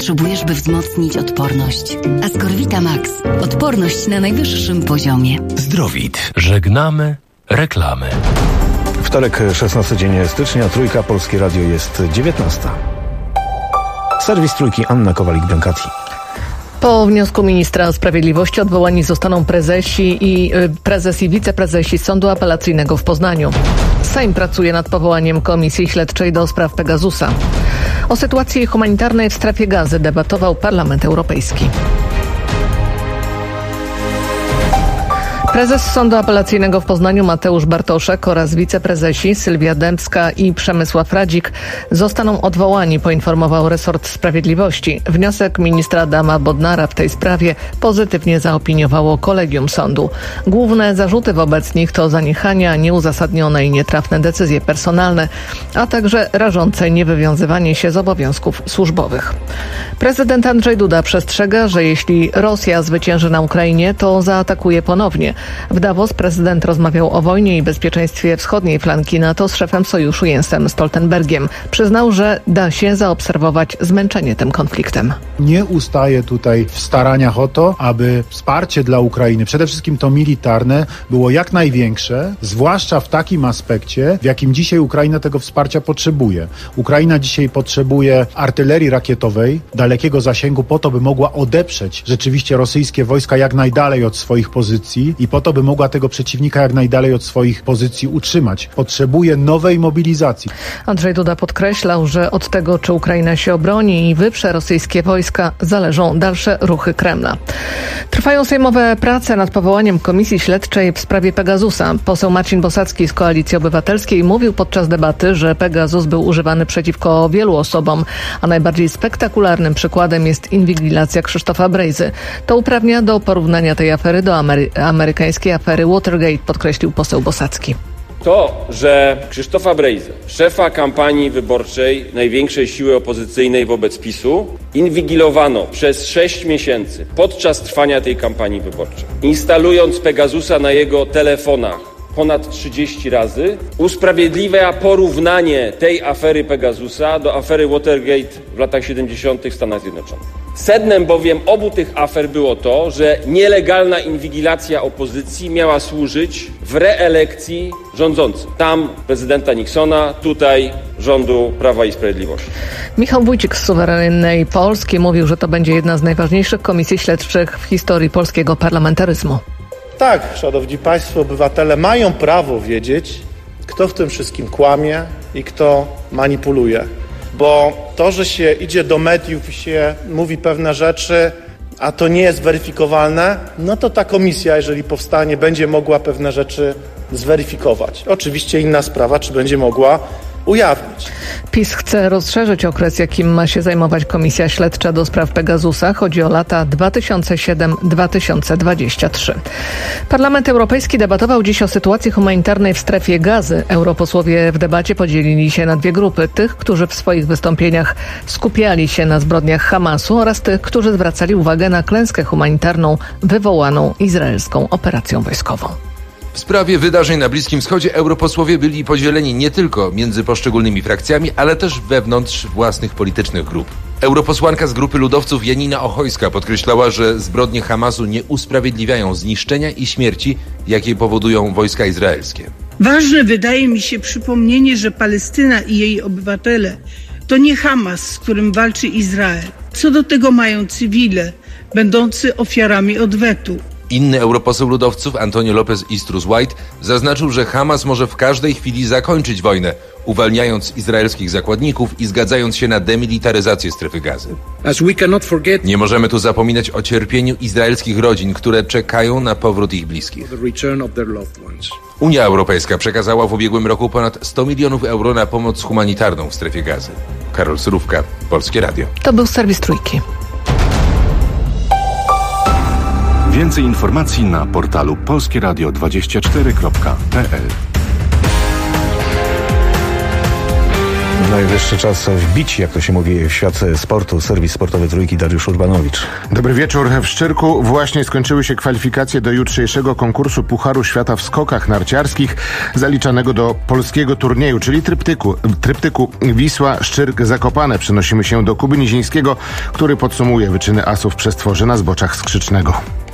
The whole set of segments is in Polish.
potrzebujesz, by wzmocnić odporność. Ascorvita Max. Odporność na najwyższym poziomie. Zdrowit. Żegnamy reklamy. Wtorek, 16 dzień stycznia, Trójka, Polskie Radio, jest 19. Serwis Trójki, Anna Kowalik-Brankati. Po wniosku ministra sprawiedliwości odwołani zostaną prezes i wiceprezesi Sądu Apelacyjnego w Poznaniu. Sejm pracuje nad powołaniem Komisji Śledczej do spraw Pegasusa. O sytuacji humanitarnej w strefie Gazy debatował Parlament Europejski. Prezes Sądu Apelacyjnego w Poznaniu Mateusz Bartoszek oraz wiceprezesi Sylwia Dębska i Przemysław Radzik zostaną odwołani, poinformował resort sprawiedliwości. Wniosek ministra Adama Bodnara w tej sprawie pozytywnie zaopiniowało kolegium sądu. Główne zarzuty wobec nich to zaniechania, nieuzasadnione i nietrafne decyzje personalne, a także rażące niewywiązywanie się z obowiązków służbowych. Prezydent Andrzej Duda przestrzega, że jeśli Rosja zwycięży na Ukrainie, to zaatakuje ponownie. W Davos prezydent rozmawiał o wojnie i bezpieczeństwie wschodniej flanki NATO z szefem sojuszu Jensem Stoltenbergiem. Przyznał, że da się zaobserwować zmęczenie tym konfliktem. Nie ustaje tutaj w staraniach o to, aby wsparcie dla Ukrainy, przede wszystkim to militarne, było jak największe, zwłaszcza w takim aspekcie, w jakim dzisiaj Ukraina tego wsparcia potrzebuje. Ukraina dzisiaj potrzebuje artylerii rakietowej dalekiego zasięgu po to, by mogła odeprzeć rzeczywiście rosyjskie wojska jak najdalej od swoich pozycji i po to, by mogła tego przeciwnika jak najdalej od swoich pozycji utrzymać. Potrzebuje nowej mobilizacji. Andrzej Duda podkreślał, że od tego, czy Ukraina się obroni i wyprze rosyjskie wojska, zależą dalsze ruchy Kremla. Trwają sejmowe prace nad powołaniem Komisji Śledczej w sprawie Pegasusa. Poseł Marcin Bosacki z Koalicji Obywatelskiej mówił podczas debaty, że Pegasus był używany przeciwko wielu osobom, a najbardziej spektakularnym przykładem jest inwigilacja Krzysztofa Brejzy. To uprawnia do porównania tej afery do amerykańskiej afery Watergate, podkreślił poseł Bosacki. To, że Krzysztofa Brejzę, szefa kampanii wyborczej największej siły opozycyjnej wobec PiS-u, inwigilowano przez 6 miesięcy podczas trwania tej kampanii wyborczej, instalując Pegasusa na jego telefonach ponad 30 razy, usprawiedliwia porównanie tej afery Pegasusa do afery Watergate w latach 70. w Stanach Zjednoczonych. Sednem bowiem obu tych afer było to, że nielegalna inwigilacja opozycji miała służyć w reelekcji rządzącym. Tam prezydenta Nixona, tutaj rządu Prawa i Sprawiedliwości. Michał Wójcik z Suwerennej Polski mówił, że to będzie jedna z najważniejszych komisji śledczych w historii polskiego parlamentaryzmu. Tak, szanowni państwo, obywatele mają prawo wiedzieć, kto w tym wszystkim kłamie i kto manipuluje. Bo to, że się idzie do mediów i się mówi pewne rzeczy, a to nie jest weryfikowalne, no to ta komisja, jeżeli powstanie, będzie mogła pewne rzeczy zweryfikować. Oczywiście inna sprawa, czy będzie mogła ujawnić. PiS chce rozszerzyć okres, jakim ma się zajmować Komisja Śledcza do spraw Pegasusa. Chodzi o lata 2007-2023. Parlament Europejski debatował dziś o sytuacji humanitarnej w strefie Gazy. Europosłowie w debacie podzielili się na dwie grupy. Tych, którzy w swoich wystąpieniach skupiali się na zbrodniach Hamasu oraz tych, którzy zwracali uwagę na klęskę humanitarną wywołaną izraelską operacją wojskową. W sprawie wydarzeń na Bliskim Wschodzie europosłowie byli podzieleni nie tylko między poszczególnymi frakcjami, ale też wewnątrz własnych politycznych grup. Europosłanka z grupy ludowców Janina Ochojska podkreślała, że zbrodnie Hamasu nie usprawiedliwiają zniszczenia i śmierci, jakie powodują wojska izraelskie. Ważne wydaje mi się przypomnienie, że Palestyna i jej obywatele to nie Hamas, z którym walczy Izrael. Co do tego mają cywile, będący ofiarami odwetu. Inny europoseł ludowców, Antonio López Istrus White, zaznaczył, że Hamas może w każdej chwili zakończyć wojnę, uwalniając izraelskich zakładników i zgadzając się na demilitaryzację strefy Gazy. Nie możemy tu zapominać o cierpieniu izraelskich rodzin, które czekają na powrót ich bliskich. Unia Europejska przekazała w ubiegłym roku ponad 100 milionów euro na pomoc humanitarną w strefie Gazy. Karol Surówka, Polskie Radio. To był serwis Trójki. Więcej informacji na portalu polskieradio24.pl. Najwyższy czas wbić, jak to się mówi, w świat sportu. Serwis sportowy Trójki, Dariusz Urbanowicz. Dobry wieczór. W Szczyrku właśnie skończyły się kwalifikacje do jutrzejszego konkursu Pucharu Świata w skokach narciarskich zaliczanego do polskiego turnieju, czyli tryptyku Wisła, Szczyrk, Zakopane. Przenosimy się do Kuby Nizińskiego, który podsumuje wyczyny asów Przestworzy na zboczach Skrzycznego.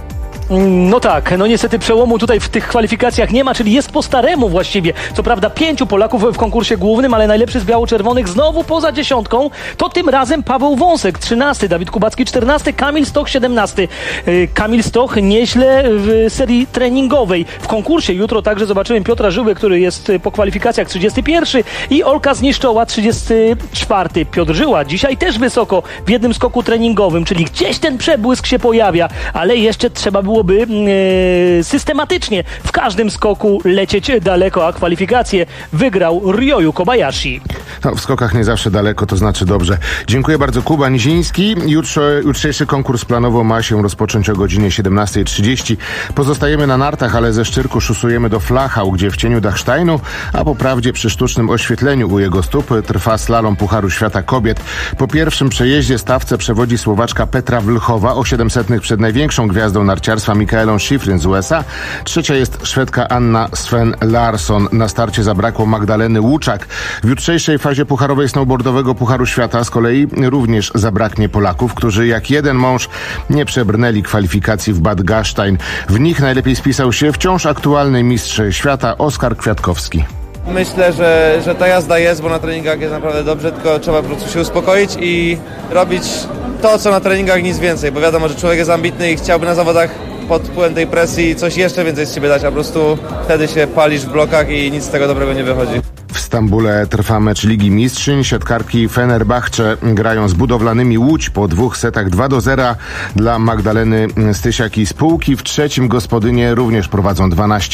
No tak, no niestety przełomu tutaj w tych kwalifikacjach nie ma, czyli jest po staremu właściwie. Co prawda 5 Polaków w konkursie głównym, ale najlepszy z biało-czerwonych znowu poza dziesiątką. To tym razem Paweł Wąsek, 13, Dawid Kubacki, 14, Kamil Stoch, 17. Kamil Stoch nieźle w serii treningowej. W konkursie jutro także zobaczymy Piotra Żyłę, który jest po kwalifikacjach 31 i Olka Zniszczoła, 34. Piotr Żyła dzisiaj też wysoko w jednym skoku treningowym, czyli gdzieś ten przebłysk się pojawia, ale jeszcze trzeba było systematycznie w każdym skoku lecieć daleko, a kwalifikacje wygrał Ryoyu Kobayashi. No, w skokach nie zawsze daleko, to znaczy dobrze. Dziękuję bardzo. Kuba Niziński. Jutrzejszy konkurs planowo ma się rozpocząć o godzinie 17:30. Pozostajemy na nartach, ale ze Szczyrku szusujemy do Flachau, gdzie w cieniu Dachsteinu, a po prawdzie przy sztucznym oświetleniu u jego stóp trwa slalom Pucharu Świata Kobiet. Po pierwszym przejeździe stawce przewodzi Słowaczka Petra Wlchowa o 700 przed największą gwiazdą narciarstwa Mikaelą Schifrin z USA. Trzecia jest Szwedka Anna Sven Larsson. Na starcie zabrakło Magdaleny Łuczak. W jutrzejszej fazie pucharowej snowboardowego Pucharu Świata z kolei również zabraknie Polaków, którzy jak jeden mąż nie przebrnęli kwalifikacji w Bad Gastein. W nich najlepiej spisał się wciąż aktualny mistrz świata Oskar Kwiatkowski. Myślę, że ta jazda jest, bo na treningach jest naprawdę dobrze, tylko trzeba po prostu się uspokoić i robić to, co na treningach, nic więcej, bo wiadomo, że człowiek jest ambitny i chciałby na zawodach pod wpływem tej presji coś jeszcze więcej z siebie dać, a po prostu wtedy się palisz w blokach i nic z tego dobrego nie wychodzi. W Stambule trwa mecz Ligi Mistrzyń. Siatkarki Fenerbahce grają z Budowlanymi Łódź po 2 setach 2-0 dla Magdaleny Stysiak i spółki. W trzecim gospodynie również prowadzą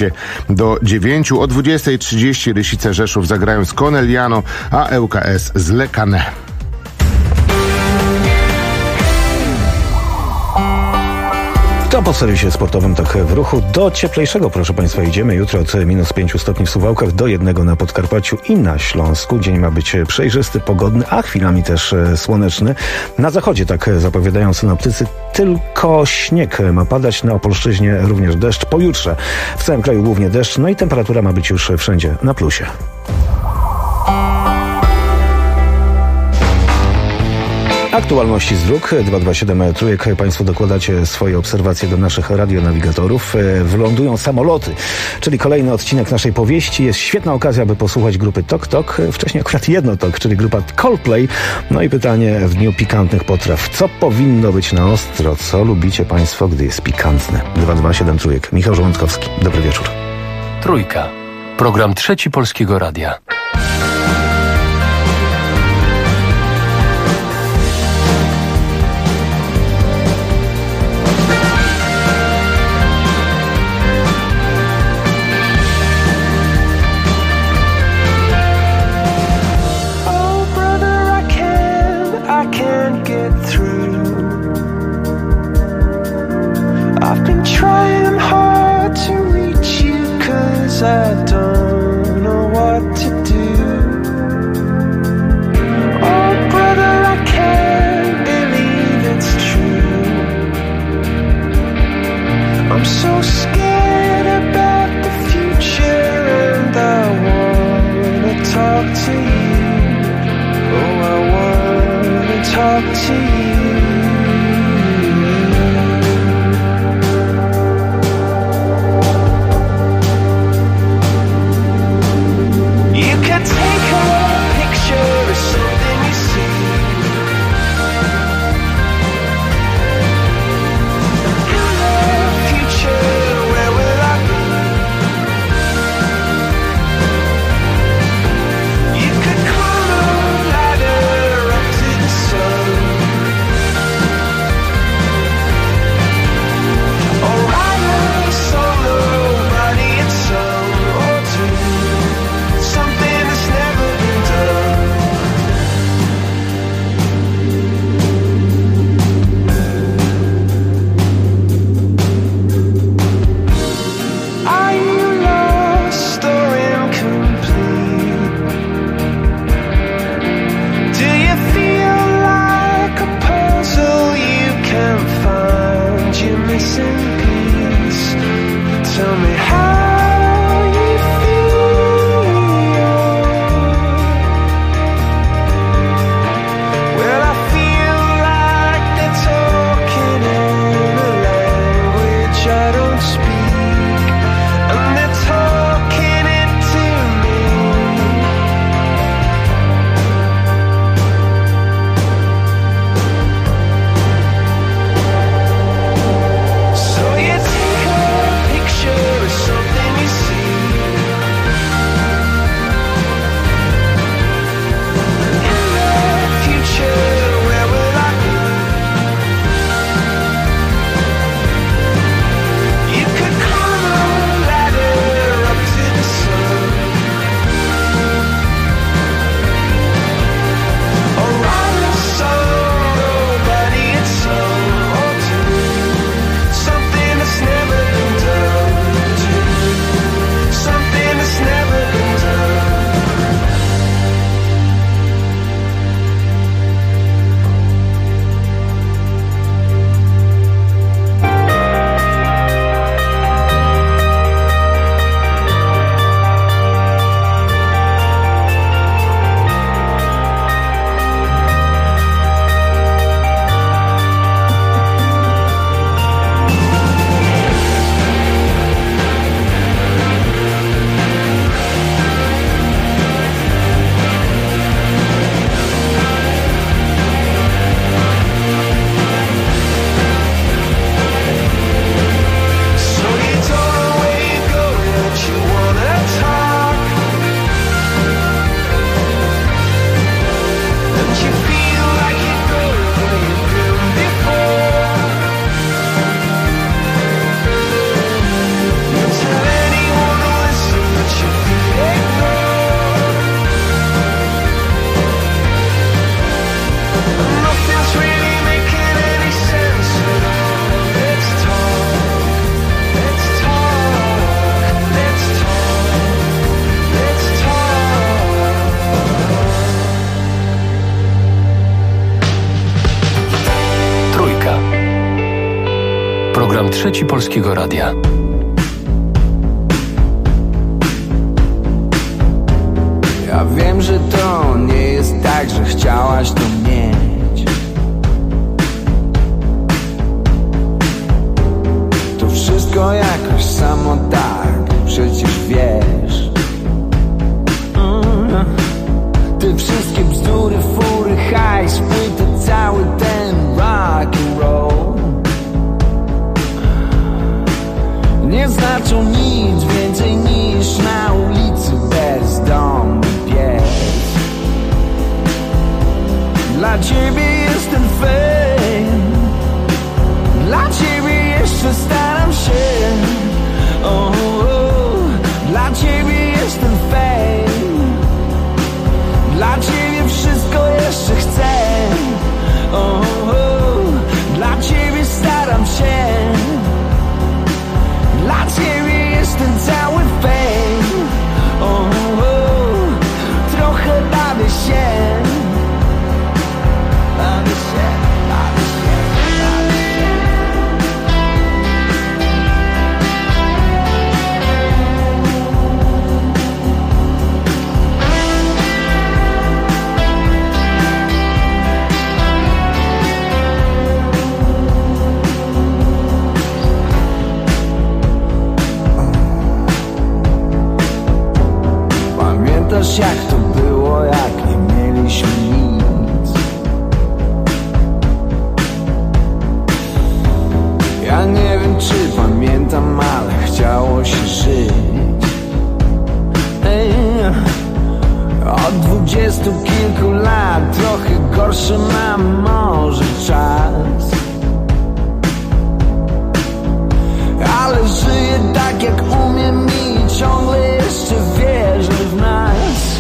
12-9. O 20:30 Rysice Rzeszów zagrają z Corneliano, a ŁKS z Le Cannet. To po serwisie sportowym tak w ruchu. Do cieplejszego, proszę Państwa, idziemy. Jutro od -5 stopni w Suwałkach do 1 na Podkarpaciu i na Śląsku. Dzień ma być przejrzysty, pogodny, a chwilami też słoneczny. Na zachodzie, tak zapowiadają synoptycy, tylko śnieg ma padać. Na Opolszczyźnie również deszcz. Pojutrze w całym kraju głównie deszcz, no i temperatura ma być już wszędzie na plusie. Aktualności z dróg 227 Trójek. Państwo dokładacie swoje obserwacje do naszych radionawigatorów. Wylądują samoloty, czyli kolejny odcinek naszej powieści. Jest świetna okazja, aby posłuchać grupy Tok Tok. Wcześniej akurat Jednotok, czyli grupa Coldplay. No i pytanie w dniu pikantnych potraw. Co powinno być na ostro? Co lubicie Państwo, gdy jest pikantne? 227 Trójek. Michał Żołądkowski. Dobry wieczór. Trójka. Program Trzeci Polskiego Radia. Trying hard to reach you 'cause I don't know what to do. rest in peace. Tell me how you feel. Well, I feel like they're talking in a language I don't speak, and they're talking it to me. So you take a picture of something you see. In the future, where will I be? You could climb a ladder up to the sun, or write a song, nobody had sung, or do something that's never been done. Do something that's never been done. So you don't know where you're going, but you wanna talk, and you feel like you're going where you've been before. You tell anyone to listen, but you feel ignored, and nothing's really making any sense at all. Let's talk, let's talk, let's talk, let's talk. Trójka. Program Trzeci Polskiego Radia. Ja wiem, że to nie jest tak, że chciałaś to mieć. To wszystko jakoś samo tak, przecież wiesz. Te wszystkie bzdury, fury, hajs, płyty, cały ten rock and roll nie znaczą nic więcej niż na ulicy bezdomny pies. Dla ciebie jestem fame, dla ciebie jeszcze staram się. Dla ciebie jestem fame, dla ciebie wszystko jeszcze chcę. Dla ciebie staram się, dla ciebie jestem cały fame. Trochę bawię się. Bawię się, bawię się, bawię się. Pamiętasz jak to było, jak nie mieliśmy nic? Ja nie wiem czy pamiętam, ale chciało się żyć. Od 20 kilku lat trochę gorszy mam może czas, ale żyję tak jak umiem i ciągle jeszcze wierzę w nas.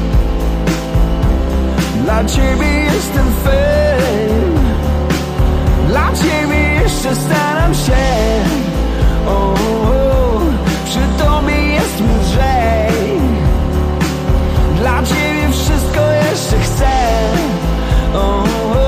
Dla ciebie jestem fame, dla ciebie jeszcze staram się. Przy tobie jest mi lżej, dla ciebie wszystko jeszcze chcę.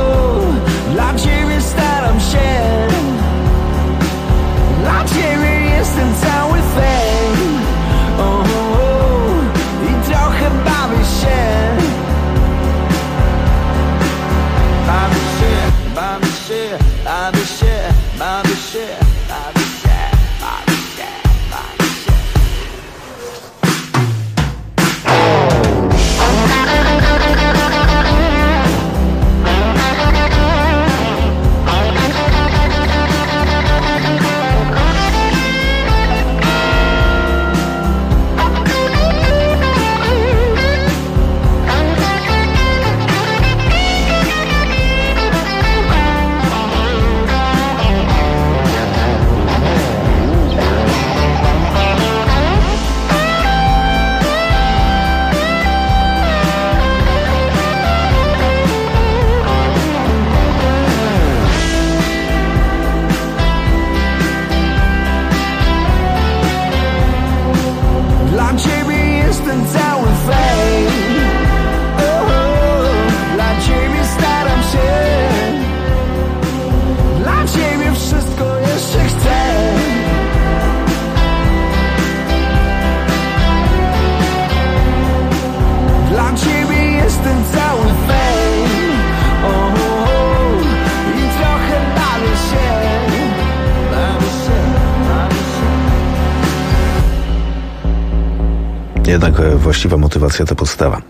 Jednak właściwa motywacja to podstawa.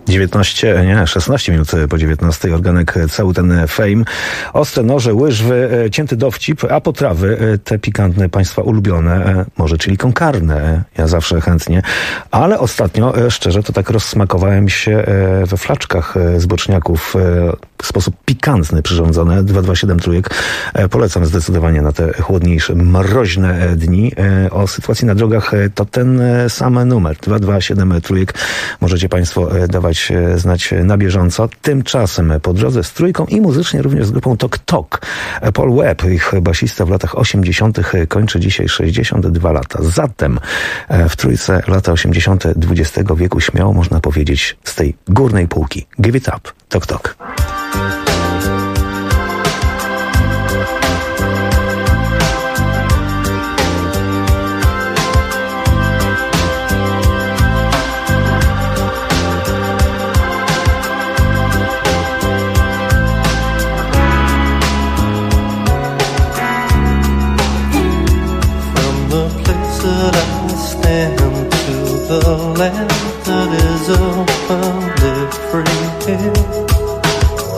16 minut po 19. Organek cały ten fame. Ostre noże, łyżwy, cięty dowcip, a potrawy, te pikantne, państwa ulubione, może czyli konkarne. Ja zawsze chętnie. Ale ostatnio, szczerze, to tak rozsmakowałem się we flaczkach z boczniaków w sposób pikantny przyrządzone. 227 trójek. Polecam zdecydowanie na te chłodniejsze, mroźne dni. O sytuacji na drogach to ten sam numer. 227 trójek. Możecie państwo dawać znać na bieżąco. Tymczasem po drodze z trójką i muzycznie również z grupą Tok Tok. Paul Webb, ich basista w latach 80. kończy dzisiaj 62 lata. Zatem w trójce lata 80. XX wieku śmiało można powiedzieć z tej górnej półki. Give it up. Tok Tok. The land that is open, live free.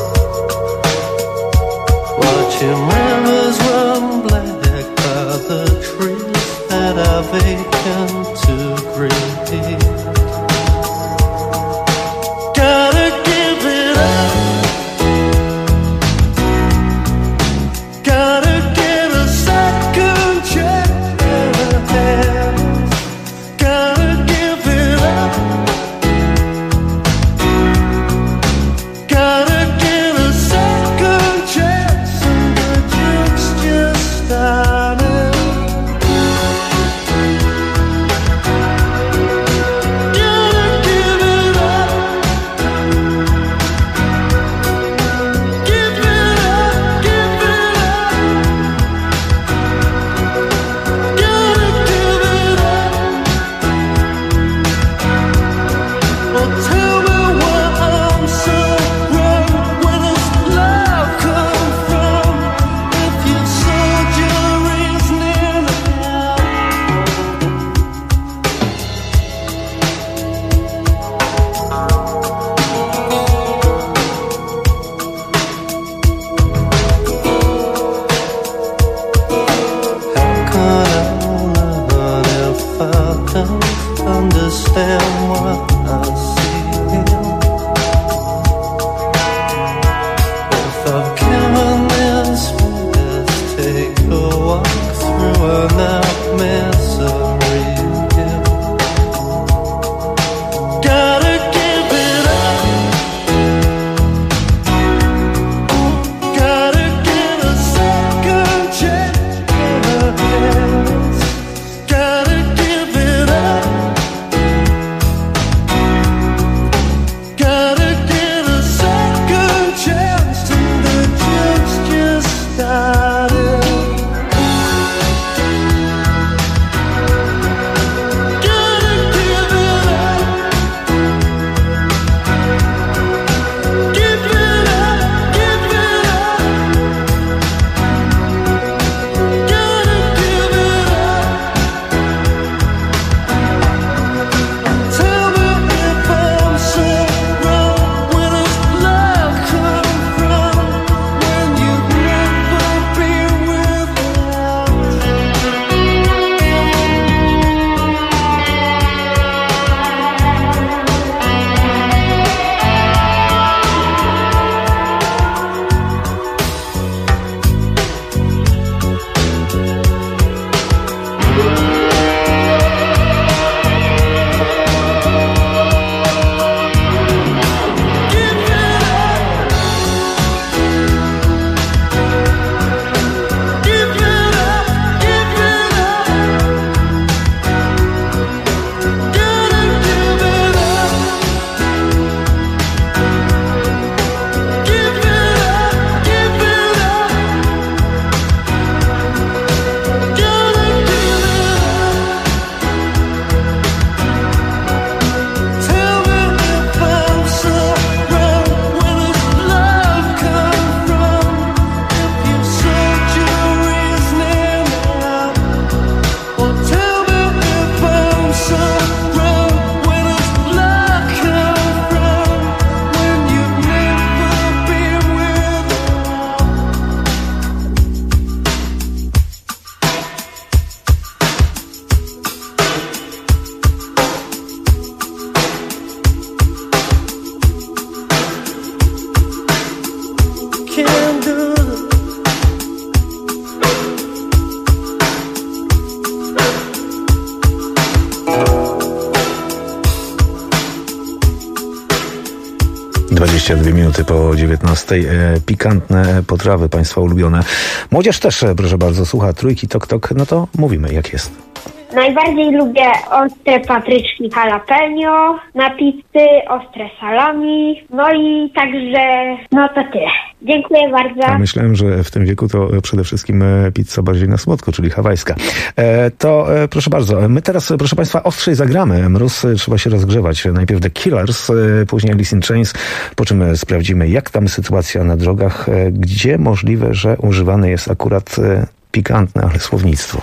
22 minuty po 19. Pikantne potrawy Państwa ulubione. Młodzież też, proszę bardzo, słucha Trójki Tok Tok. No to mówimy, jak jest. Najbardziej lubię ostre papryczki jalapeno na pizzy, ostre salami, no i także, no to tyle. Dziękuję bardzo. Ja myślałem, że w tym wieku to przede wszystkim pizza bardziej na słodko, czyli hawajska. Proszę bardzo, my teraz, proszę Państwa, ostrzej zagramy. Mróz, trzeba się rozgrzewać. Najpierw The Killers, później Alice in Chains, po czym sprawdzimy, jak tam sytuacja na drogach, gdzie możliwe, że używane jest akurat pikantne, ale słownictwo.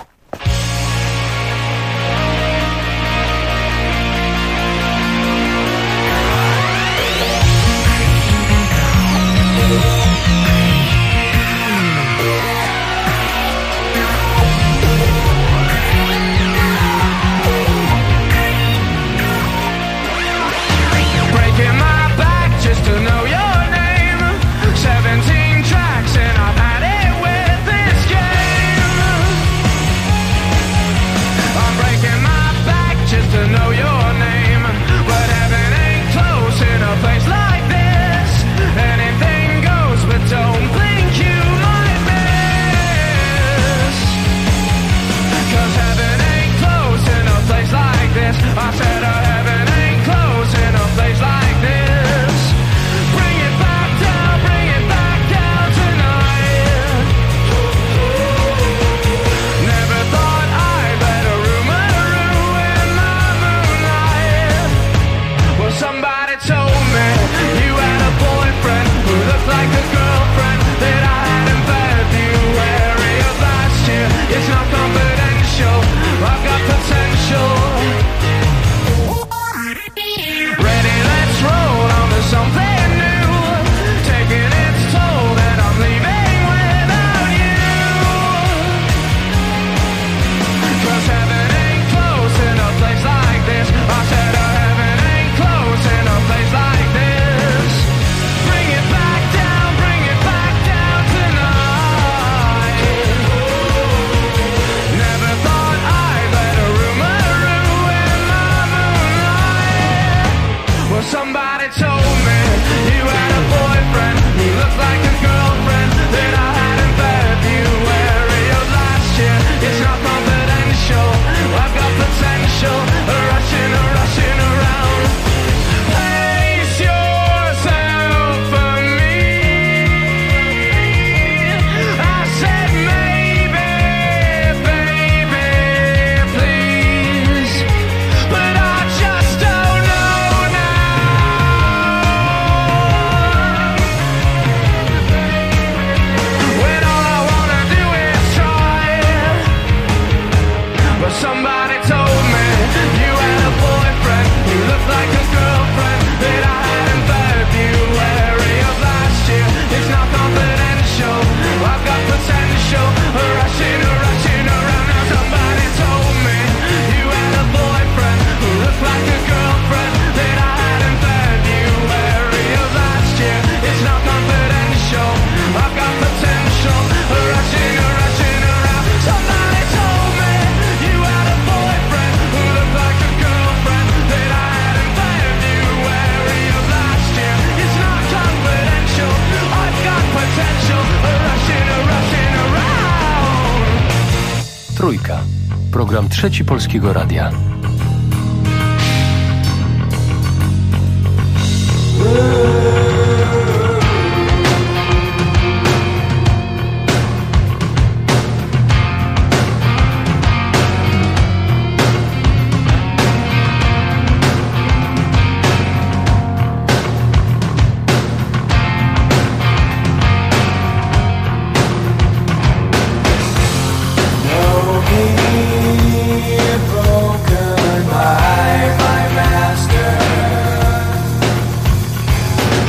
Trójka. Program Trzeci Polskiego Radia. Broken by my master.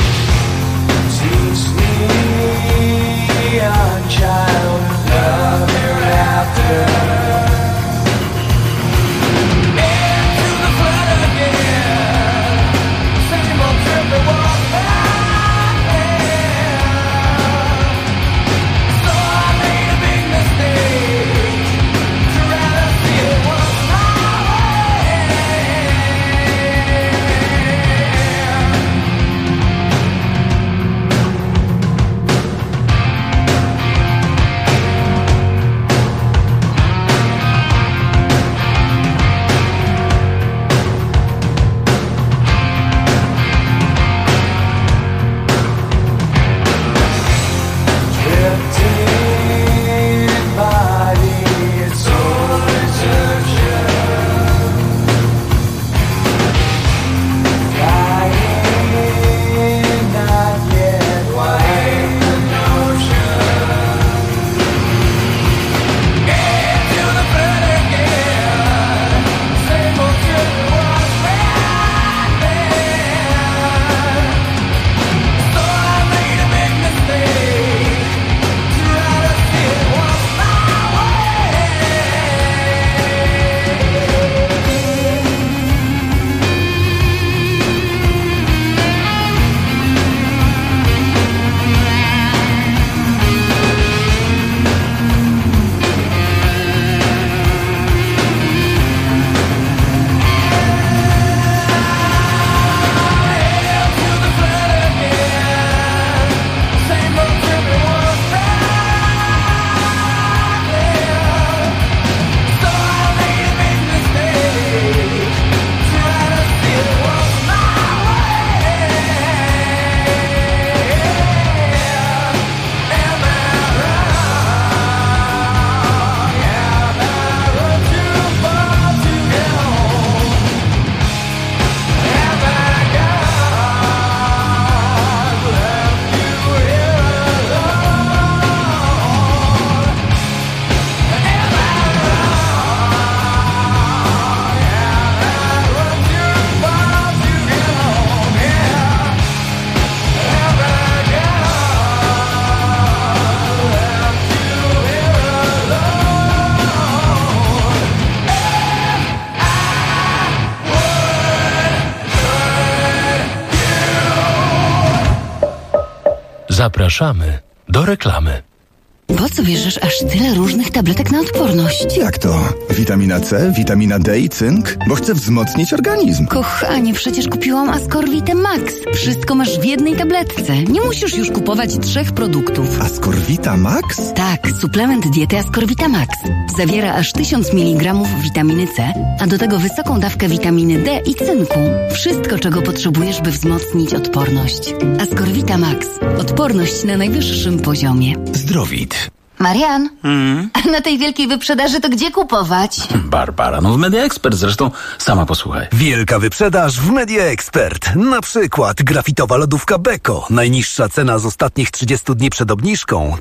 Zapraszamy do reklamy. Po co bierzesz aż tyle różnych tabletek na odporność? Jak to? Witamina C, witamina D i cynk? Bo chcę wzmocnić organizm. Kochanie, przecież kupiłam Ascorvitę Max. Wszystko masz w jednej tabletce. Nie musisz już kupować 3 produktów. Ascorvita Max? Tak, suplement diety Ascorvita Max. Zawiera aż 1000 mg witaminy C, a do tego wysoką dawkę witaminy D i cynku. Wszystko, czego potrzebujesz, by wzmocnić odporność. Ascorvita Max. Odporność na najwyższym poziomie. Zdrowit. Marian, a na tej wielkiej wyprzedaży to gdzie kupować? Barbara, no w Media Expert zresztą, sama posłuchaj. Wielka wyprzedaż w Media Expert. Na przykład grafitowa lodówka Beko. Najniższa cena z ostatnich 30 dni przed obniżką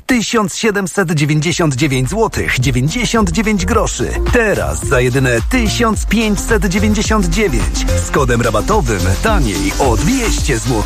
1799 zł 99 groszy. Teraz za jedyne 1599. Z kodem rabatowym taniej o 200 zł.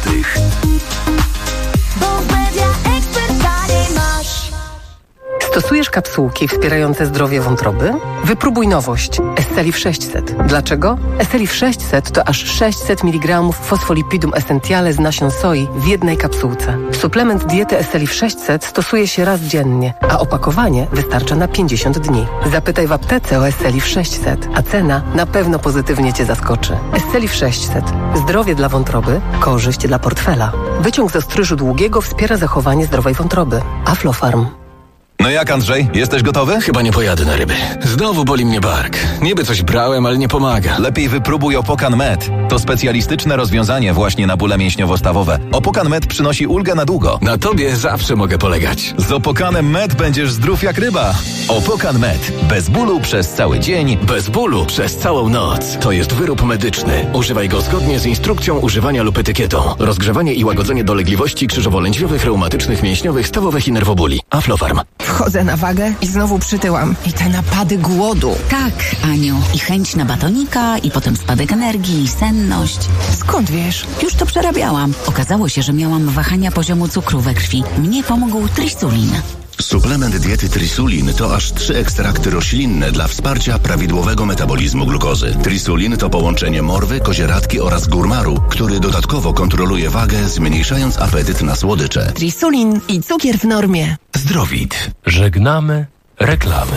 Stosujesz kapsułki wspierające zdrowie wątroby? Wypróbuj nowość Esselif 600. Dlaczego? Esselif 600 to aż 600 mg fosfolipidum essentiale z nasion soi w jednej kapsułce. Suplement diety Esselif 600 stosuje się raz dziennie, a opakowanie wystarcza na 50 dni. Zapytaj w aptece o Esselif 600, a cena na pewno pozytywnie Cię zaskoczy. Esselif 600. Zdrowie dla wątroby, korzyść dla portfela. Wyciąg z ostryżu długiego wspiera zachowanie zdrowej wątroby. Aflofarm. No jak, Andrzej? Jesteś gotowy? Chyba nie pojadę na ryby. Znowu boli mnie bark. Niby coś brałem, ale nie pomaga. Lepiej wypróbuj Opokan Med. To specjalistyczne rozwiązanie właśnie na bóle mięśniowo-stawowe. Opokan Med przynosi ulgę na długo. Na tobie zawsze mogę polegać. Z Opokanem Med będziesz zdrów jak ryba. Opokan Med. Bez bólu przez cały dzień. Bez bólu przez całą noc. To jest wyrób medyczny. Używaj go zgodnie z instrukcją używania lub etykietą. Rozgrzewanie i łagodzenie dolegliwości krzyżowo-lędźwiowych, reumatycznych, mięśniowych, stawowych i nerwobóli. Aflofarm. Wchodzę na wagę i znowu przytyłam. I te napady głodu. Tak, Aniu. I chęć na batonika, i potem spadek energii, i senność. Skąd wiesz? Już to przerabiałam. Okazało się, że miałam wahania poziomu cukru we krwi. Mnie pomógł Trisulin. Suplement diety Trisulin to aż 3 ekstrakty roślinne dla wsparcia prawidłowego metabolizmu glukozy. Trisulin to połączenie morwy, kozieradki oraz górmaru, który dodatkowo kontroluje wagę, zmniejszając apetyt na słodycze. Trisulin i cukier w normie. Zdrowit. Żegnamy reklamy.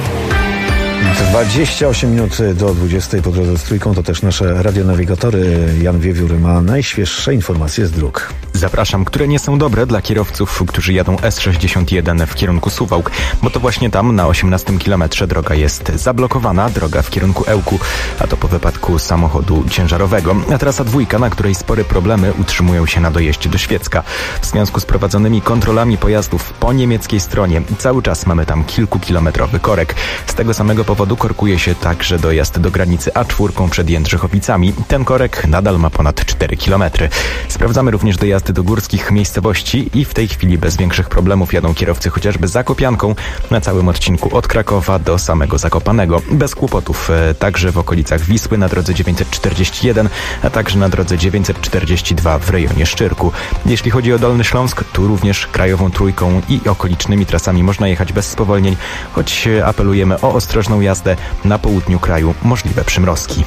28 minut do 20 po drodze z Trójką to też nasze radionawigatory. Jan Wiewiór ma najświeższe informacje z dróg. Zapraszam, które nie są dobre dla kierowców, którzy jadą S61 w kierunku Suwałk, bo to właśnie tam na 18 kilometrze droga jest zablokowana, droga w kierunku Ełku, a to po wypadku samochodu ciężarowego. A trasa 2, na której spore problemy utrzymują się na dojeździe do Świecka. W związku z prowadzonymi kontrolami pojazdów po niemieckiej stronie cały czas mamy tam kilkukilometrowy korek. Z tego samego powodu korkuje się także dojazd do granicy A4 przed Jędrzechowicami. Ten korek nadal ma ponad 4 km. Sprawdzamy również dojazdy do górskich miejscowości i w tej chwili bez większych problemów jadą kierowcy chociażby Zakopianką na całym odcinku od Krakowa do samego Zakopanego. Bez kłopotów także w okolicach Wisły na drodze 941, a także na drodze 942 w rejonie Szczyrku. Jeśli chodzi o Dolny Śląsk, tu również krajową Trójką i okolicznymi trasami można jechać bez spowolnień, choć apelujemy o ostrożną jazdę. Na południu kraju możliwe przymrozki.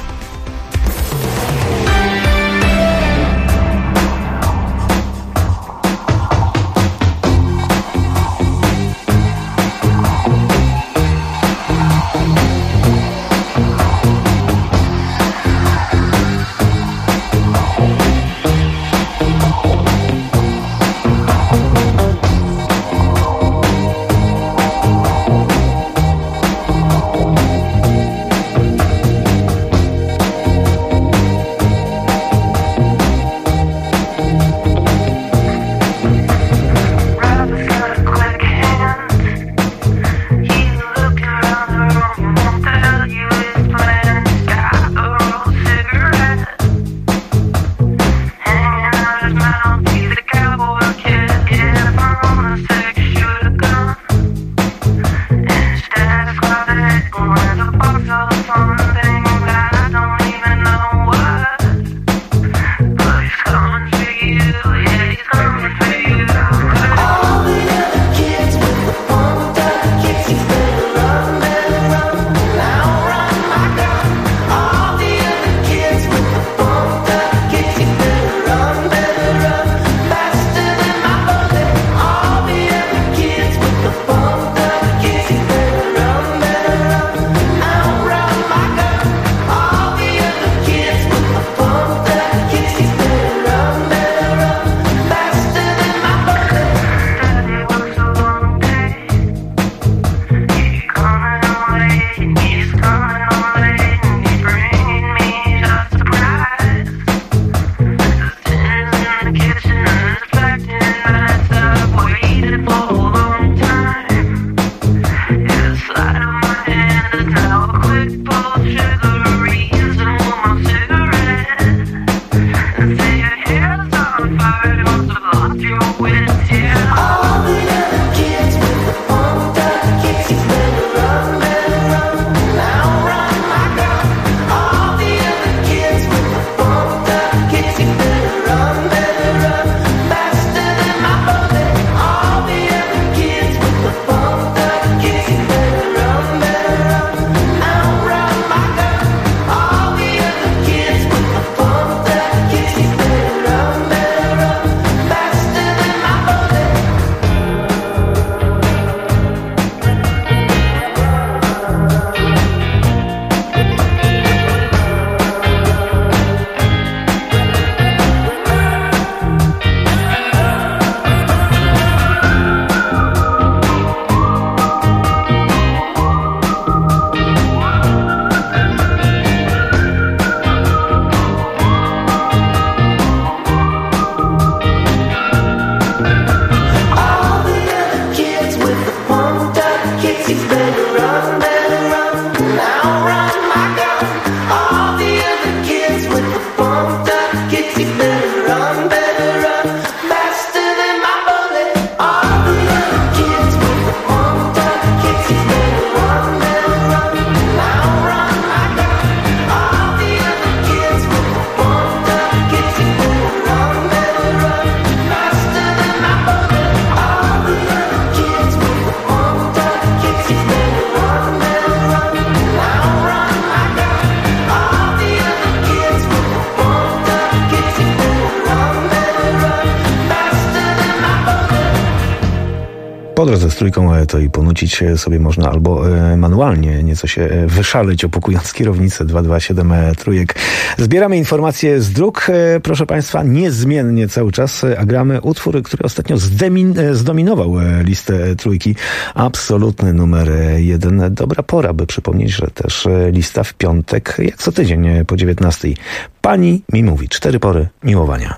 Po drodze z trójką to i ponucić sobie można albo manualnie nieco się wyszaleć, opakując kierownicę 227 trójek. Zbieramy informacje z dróg, proszę Państwa, niezmiennie cały czas, a gramy utwór, który ostatnio zdominował listę trójki. Absolutny numer 1. Dobra pora, by przypomnieć, że też lista w piątek, jak co tydzień po 19. Pani mi mówi, 4 pory miłowania.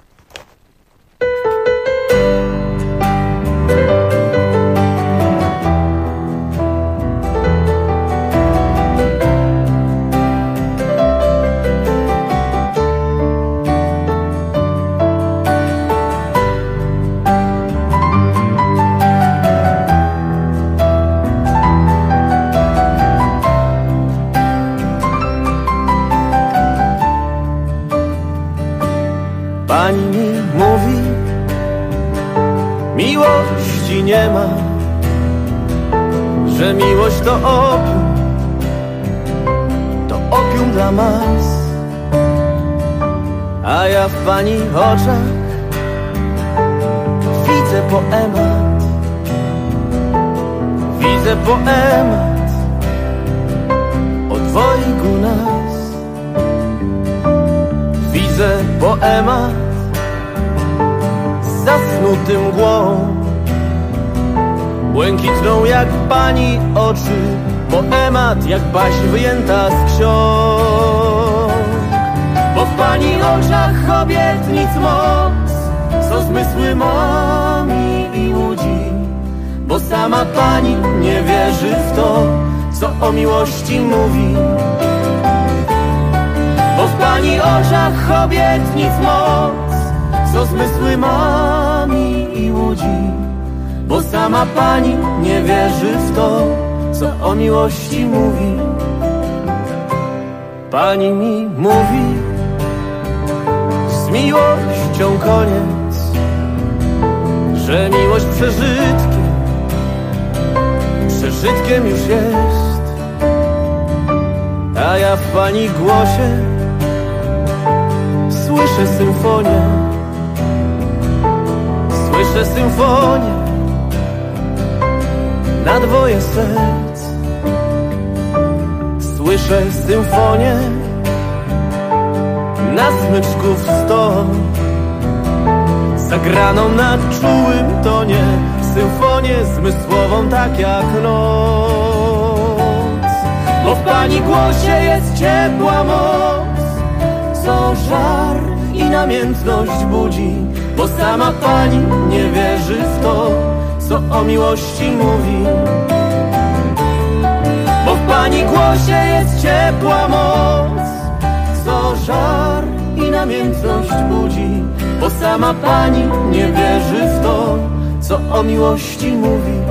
Pani mi mówi, miłości nie ma, że miłość to opium dla mas. A ja w pani oczach widzę poemat o dwojgu nas. Widzę poemat z zasnutym mgłą, błękitną jak pani oczy, poemat jak baśń wyjęta z ksiąg. Bo w pani oczach obietnic moc, co zmysły mami i łudzi. Bo sama pani nie wierzy w to, co o miłości mówi. Bo w pani oczach obietnic moc, co zmysły mami i łudzi. Bo sama pani nie wierzy w to, co o miłości mówi. Pani mi mówi, z miłością koniec, że miłość przeżytkiem już jest. A ja w pani głosie słyszę symfonię na dwoje serc. Słyszę symfonię na smyczków 100, zagraną na czułym tonie, symfonię zmysłową tak jak noc. Bo w pani głosie jest ciepła moc, co żar i namiętność budzi. Bo sama pani nie wierzy w to, co o miłości mówi. Bo w pani głosie jest ciepła moc, co żar i namiętność budzi. Bo sama pani nie wierzy w to, co o miłości mówi.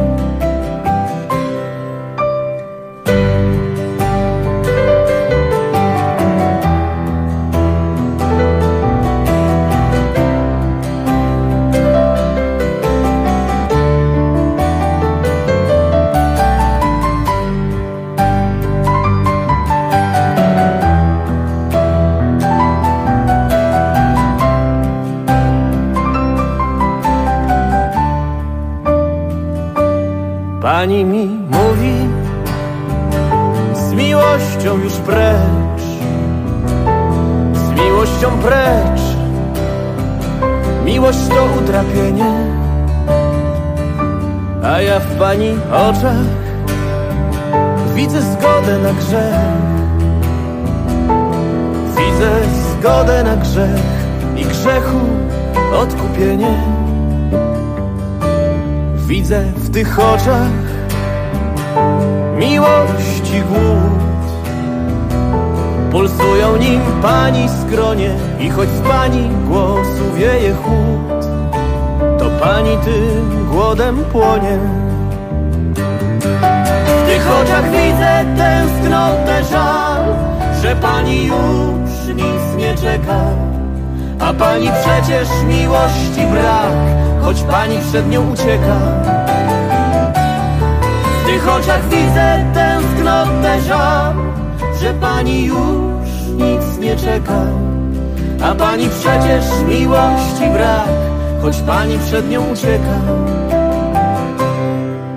Pani mi mówi, z miłością już precz, z miłością precz. Miłość to utrapienie, a ja w pani oczach widzę zgodę na grzech. Widzę zgodę na grzech i grzechu odkupienie. Widzę w tych oczach miłości głód, pulsują nim pani skronie i choć z pani głosu wieje chłód, to pani tym głodem płonie. W tych oczach widzę tęsknotę, żal, że pani już nic nie czeka. A pani przecież miłości brak, choć pani przed nią ucieka. W tych oczach widzę tęsknotę, żal, że pani już nic nie czeka. A pani przecież miłości brak, choć pani przed nią ucieka.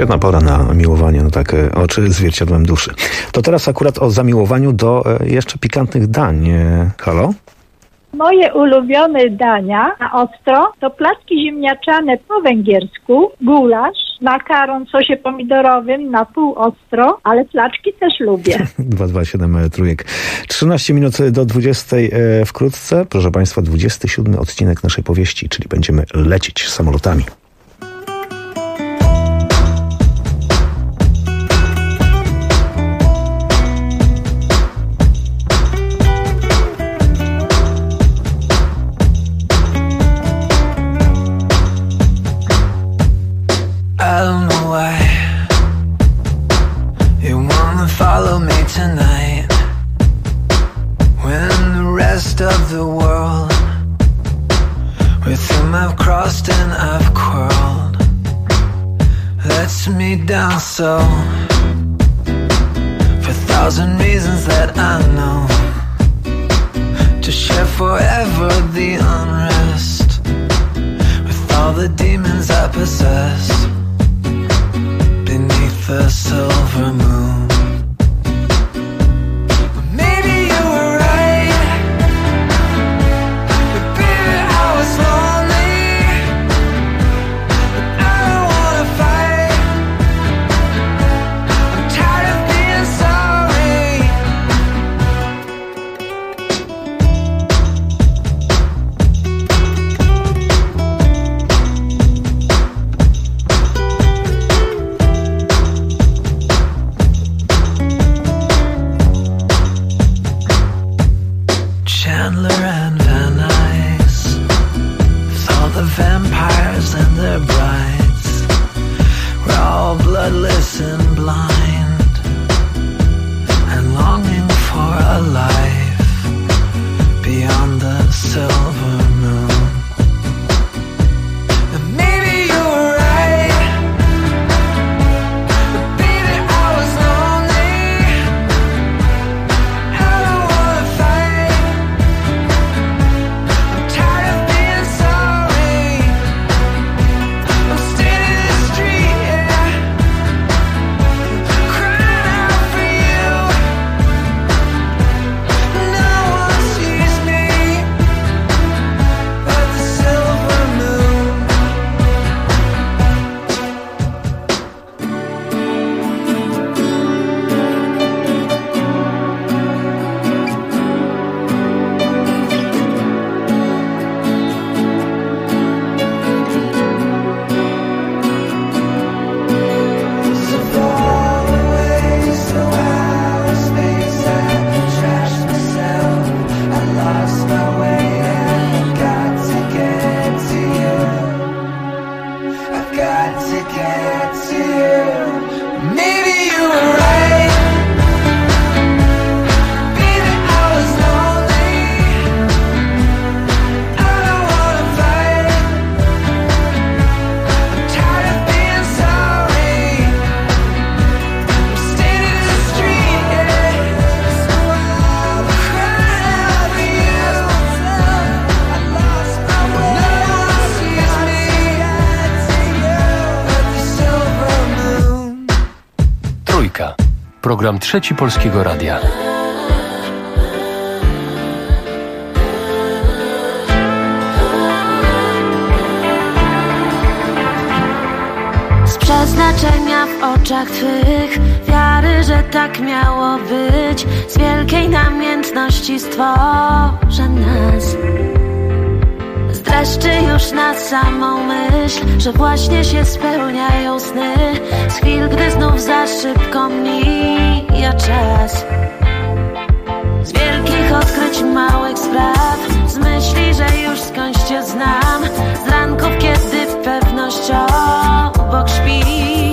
Świetna pora na miłowanie, no tak, oczy zwierciadłem duszy. To teraz akurat o zamiłowaniu do jeszcze pikantnych dań. Halo? Moje ulubione dania na ostro to placki ziemniaczane po węgiersku, gulasz, makaron w sosie pomidorowym na pół ostro, ale placzki też lubię. 227 trójek. 13 minut do 20 wkrótce. Proszę Państwa, 27 odcinek naszej powieści, czyli będziemy lecieć samolotami. I don't know why you wanna follow me tonight, when the rest of the world with whom I've crossed and I've quarreled lets me down so, for 1,000 reasons that I know, to share forever the unrest with all the demons I possess beneath the silver moon. Maybe you were right, but baby I was lonely, but I don't wanna fight, I'm tired of being sorry. Chandler and Van Nuys, with all the vampires and their brides, we're all bloodless and blind, and longing for a life beyond the silver moon. And maybe you were right, but baby I was lonely, I don't wanna fight, I'm tired of being sorry, I'm standing in the street, yeah, crying out for you, no one sees me but the silver moon. So far away, so out of space, I trashed myself, I lost my way, I've got to get to you, I've got to get to you. Maybe you were right, baby I was lonely, I don't wanna fight, I'm tired of being sorry, I'm standing in the street, yeah, so I'm crying out for you, I lost my way, no one sees me but the silver moon. Trójka. Program Trzeci Polskiego Radia. Z przeznaczenia w oczach Twych, wiary, że tak miało być, z wielkiej namiętności stworzę nas. Z dreszczy już na samą myśl, że właśnie się spełniają sny, z chwil, gdy znów za szybko mija czas. Z wielkich odkryć małych spraw, z myśli, że już skądś Cię znam, z ranków, kiedy pewność obok śpi.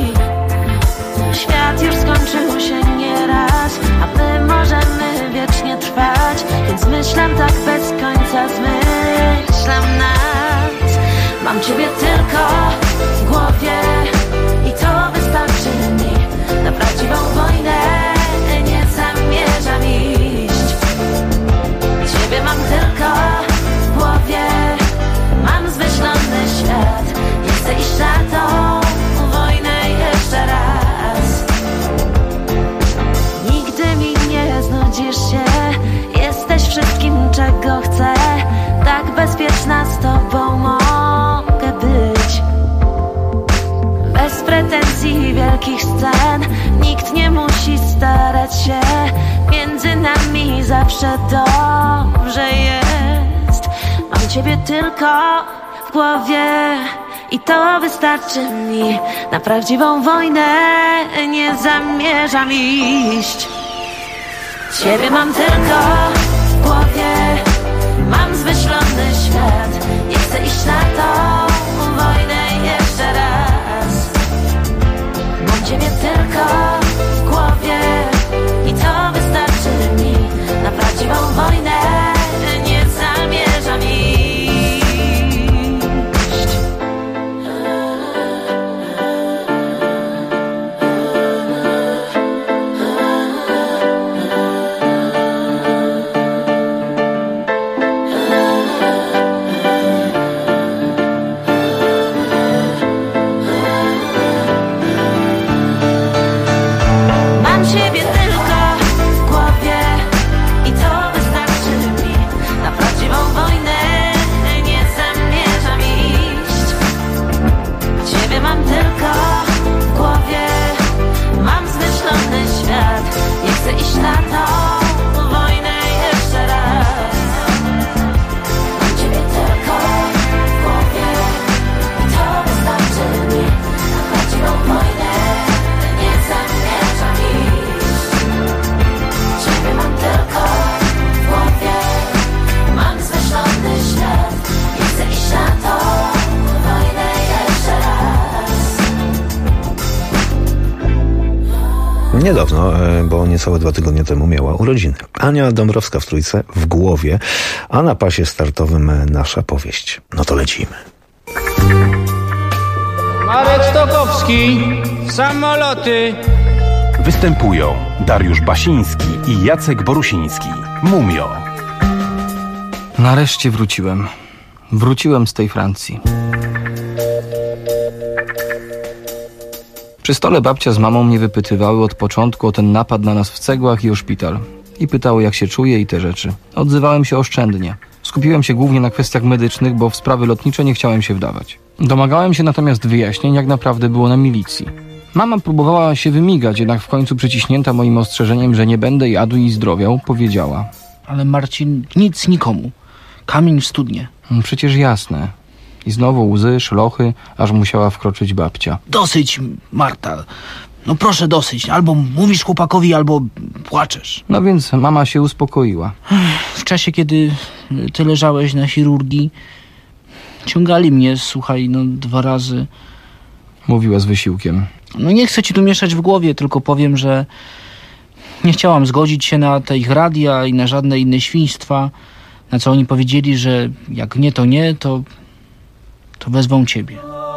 Świat już skończył się nieraz, a my możemy wiecznie trwać, więc myślam tak bez końca, zmyślam nas. Mam Ciebie tylko w głowie i to wystarczy mi na prawdziwą wojnę, nie zamierzam iść. Ciebie mam tylko w głowie, mam zmyślony świat, nie chcę iść na tą wojnę jeszcze raz. musi starać się. Między nami zawsze dobrze jest. Mam ciebie tylko w głowie i to wystarczy mi. Na prawdziwą wojnę nie zamierzam iść. Ciebie mam tylko w głowie, mam zmyślony świat. Nie chcę iść na tą wojnę jeszcze raz. Mam ciebie tylko w głowie i to wystarczy mi. Na prawdziwą wojnę nie zamierzam iść. Niedawno, bo niecałe 2 tygodnie temu miała urodziny. Ania Dąbrowska w Trójce w głowie, a na pasie startowym nasza powieść. No to lecimy. Marek Stokowski, samoloty. Występują Dariusz Basiński i Jacek Borusiński. Mumio. Nareszcie wróciłem. Wróciłem z tej Francji. Przy stole babcia z mamą mnie wypytywały od początku o ten napad na nas w Cegłach i o szpital. I pytały, jak się czuję i te rzeczy. Odzywałem się oszczędnie. Skupiłem się głównie na kwestiach medycznych, bo w sprawy lotnicze nie chciałem się wdawać. Domagałem się natomiast wyjaśnień, jak naprawdę było na milicji. Mama próbowała się wymigać, jednak w końcu przyciśnięta moim ostrzeżeniem, że nie będę jadł i zdrowiał, powiedziała: Ale Marcin, nic nikomu. Kamień w studnie. Przecież jasne. I znowu łzy, szlochy, aż musiała wkroczyć babcia. Dosyć, Marta. No proszę, dosyć. Albo mówisz chłopakowi, albo płaczesz. No więc mama się uspokoiła. W czasie, kiedy ty leżałeś na chirurgii, ciągali mnie, słuchaj, 2 razy. Mówiła z wysiłkiem. No nie chcę ci tu mieszać w głowie, tylko powiem, że nie chciałam zgodzić się na te ich radia i na żadne inne świństwa. Na co oni powiedzieli, że jak nie, to wezwą ciebie.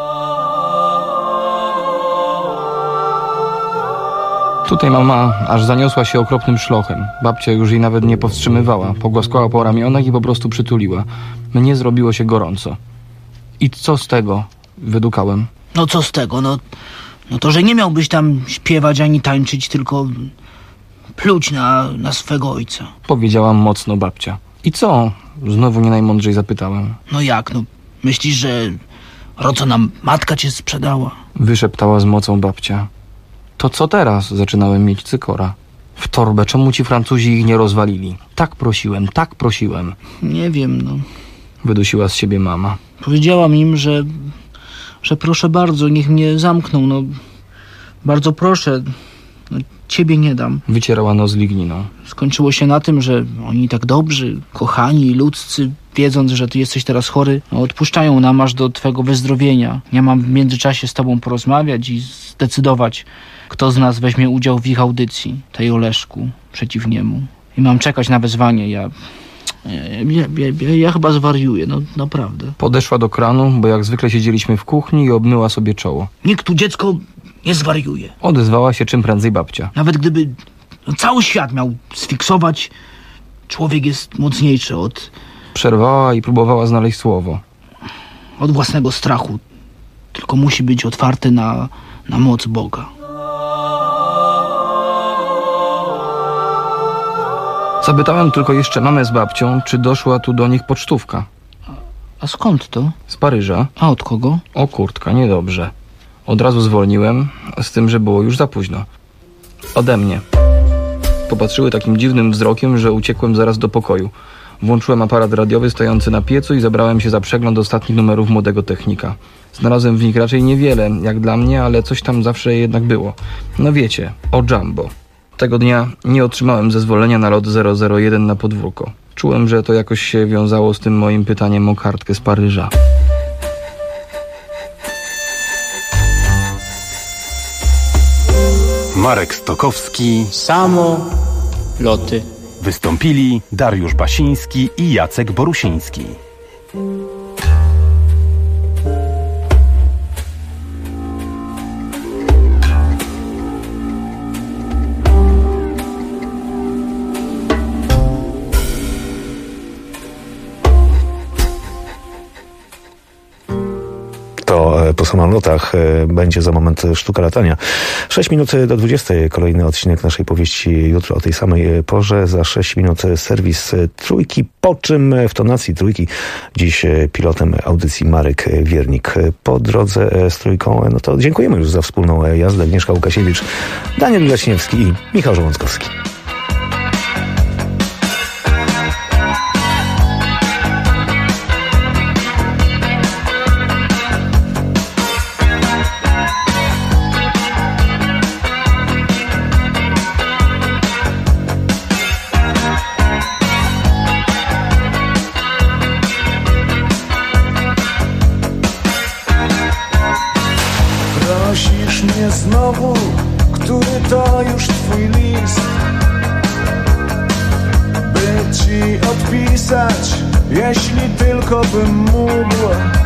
Tutaj mama aż zaniosła się okropnym szlochem. Babcia już jej nawet nie powstrzymywała. Pogłaskała po ramionach i po prostu przytuliła. Mnie zrobiło się gorąco. I co z tego? Wydukałem. No co z tego? No to, że nie miałbyś tam śpiewać ani tańczyć, tylko pluć na swego ojca. Powiedziałam mocno babcia. I co? Znowu nie najmądrzej zapytałem. No jak? No myślisz, że rodzona matka cię sprzedała? Wyszeptała z mocą babcia. To co teraz? Zaczynałem mieć cykora. W torbę, czemu ci Francuzi ich nie rozwalili? Tak prosiłem. Nie wiem, no. Wydusiła z siebie mama. Powiedziałam im, że proszę bardzo, niech mnie zamkną, no. Bardzo proszę, no, ciebie nie dam. Wycierała nos ligniną. Skończyło się na tym, że oni tak dobrzy, kochani i ludzcy, wiedząc, że ty jesteś teraz chory, odpuszczają nam aż do twego wyzdrowienia. Ja mam w międzyczasie z tobą porozmawiać i zdecydować, kto z nas weźmie udział w ich audycji, tej o Leszku, przeciw niemu. I mam czekać na wezwanie. Ja chyba zwariuję, no naprawdę. Podeszła do kranu, bo jak zwykle siedzieliśmy w kuchni i obmyła sobie czoło. Nikt tu, dziecko, nie zwariuje. Odezwała się czym prędzej babcia. Nawet gdyby cały świat miał sfiksować, człowiek jest mocniejszy od... Przerwała i próbowała znaleźć słowo. Od własnego strachu. Tylko musi być otwarty na moc Boga. Zapytałem tylko jeszcze mamę z babcią, czy doszła tu do nich pocztówka. A skąd to? Z Paryża. A od kogo? O kurtka, niedobrze. Od razu zwolniłem, z tym, że było już za późno. Ode mnie. Popatrzyły takim dziwnym wzrokiem, że uciekłem zaraz do pokoju. Włączyłem aparat radiowy stojący na piecu i zabrałem się za przegląd ostatnich numerów Młodego Technika. Znalazłem w nich raczej niewiele, jak dla mnie, ale coś tam zawsze jednak było. No wiecie, o Jumbo. Tego dnia nie otrzymałem zezwolenia na lot 001 na podwórko. Czułem, że to jakoś się wiązało z tym moim pytaniem o kartkę z Paryża. Marek Stokowski. Samoloty. Wystąpili Dariusz Basiński i Jacek Borusiński. Po samolotach będzie za moment sztuka latania. 6 minut do 20. Kolejny odcinek naszej powieści jutro o tej samej porze. Za 6 minut serwis Trójki, po czym w tonacji Trójki dziś pilotem audycji Marek Wiernik. Po drodze z Trójką, no to dziękujemy już za wspólną jazdę. Agnieszka Łukasiewicz, Daniel Leśniewski i Michał Żołąckowski. Prosisz mnie znowu, który to już twój list, by ci odpisać, jeśli tylko bym mógł.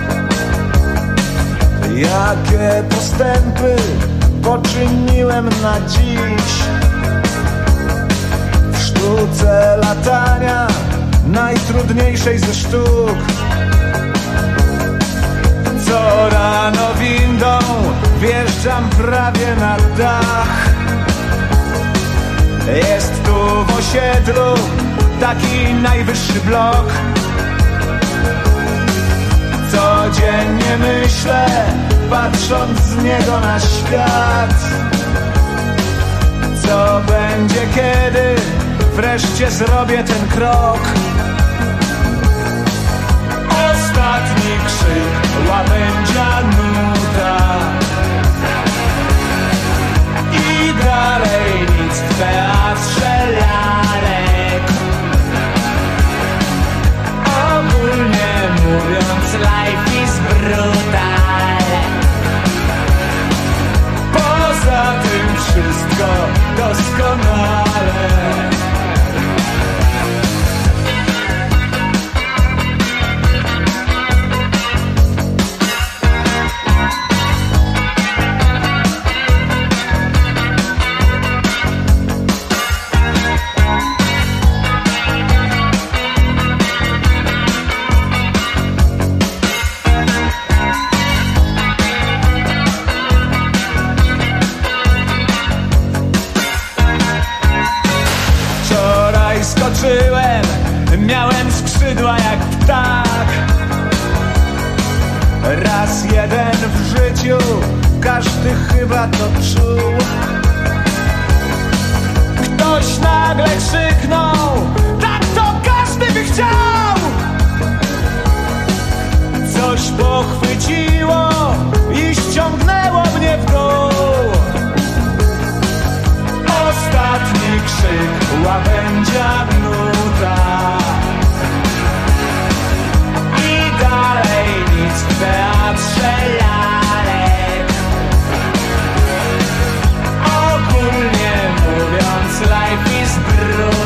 Jakie postępy poczyniłem na dziś w sztuce latania, najtrudniejszej ze sztuk. Co rano windą wjeżdżam prawie na dach. Jest tu w osiedlu taki najwyższy blok. Codziennie myślę, patrząc z niego na świat, co będzie, kiedy wreszcie zrobię ten krok. Ostatni krzyk, łabędzia nuda i dalej nic w teatrze lalek. Ogólnie mówiąc, life is brutal. Poza tym wszystko doskonale. Miałem skrzydła jak ptak. Raz jeden w życiu, każdy chyba to czuł. Ktoś nagle krzyknął, tak to każdy by chciał. Coś pochwyciło i ściągnęło mnie w dół. Ostatni krzyk, łabędzia nuda i dalej nic w teatrze lalek. Ogólnie mówiąc, life is brutal.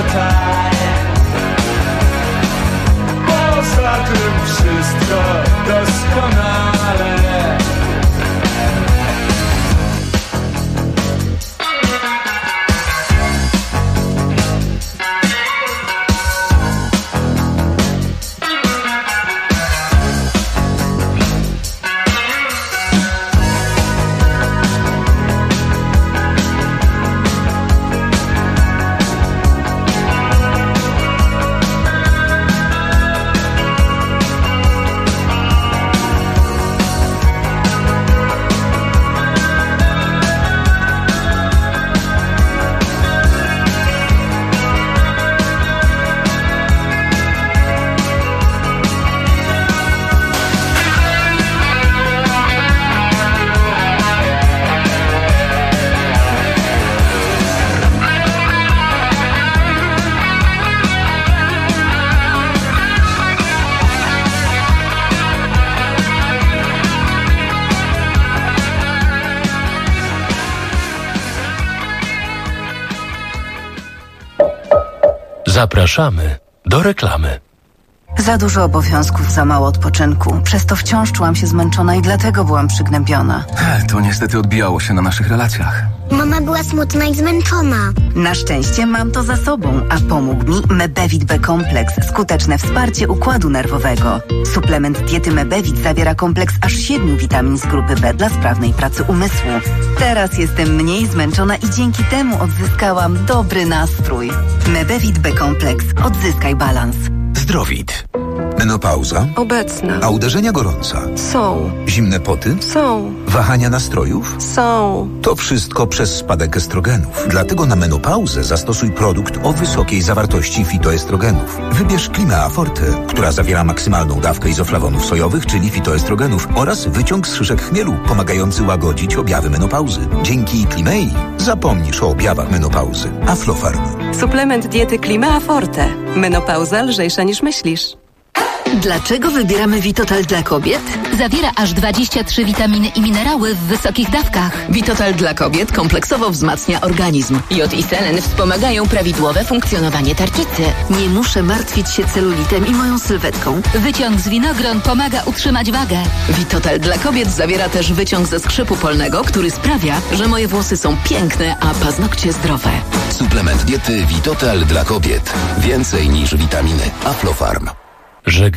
Zapraszamy do reklamy. Za dużo obowiązków, za mało odpoczynku. Przez to wciąż czułam się zmęczona i dlatego byłam przygnębiona. To niestety odbijało się na naszych relacjach. Mama była smutna i zmęczona. Na szczęście mam to za sobą, a pomógł mi Mebevit B-kompleks. Skuteczne wsparcie układu nerwowego. Suplement diety Mebevit zawiera kompleks aż 7 witamin z grupy B dla sprawnej pracy umysłu. Teraz jestem mniej zmęczona i dzięki temu odzyskałam dobry nastrój. Mebevit B-kompleks. Odzyskaj balans. Zdrowit. Menopauza? Obecna. A uderzenia gorąca? Są. Zimne poty? Są. Wahania nastrojów? Są. To wszystko przez spadek estrogenów. Dlatego na menopauzę zastosuj produkt o wysokiej zawartości fitoestrogenów. Wybierz Klimea Forte, która zawiera maksymalną dawkę izoflawonów sojowych, czyli fitoestrogenów oraz wyciąg z szyszek chmielu, pomagający łagodzić objawy menopauzy. Dzięki Klimei zapomnisz o objawach menopauzy. Aflofarm. Suplement diety Klimea Forte. Menopauza lżejsza niż myślisz. Dlaczego wybieramy Vitotal dla kobiet? Zawiera aż 23 witaminy i minerały w wysokich dawkach. Vitotal dla kobiet kompleksowo wzmacnia organizm. Jod i selen wspomagają prawidłowe funkcjonowanie tarczycy. Nie muszę martwić się celulitem i moją sylwetką. Wyciąg z winogron pomaga utrzymać wagę. Vitotal dla kobiet zawiera też wyciąg ze skrzypu polnego, który sprawia, że moje włosy są piękne, a paznokcie zdrowe. Suplement diety Vitotal dla kobiet. Więcej niż witaminy. Aflofarm.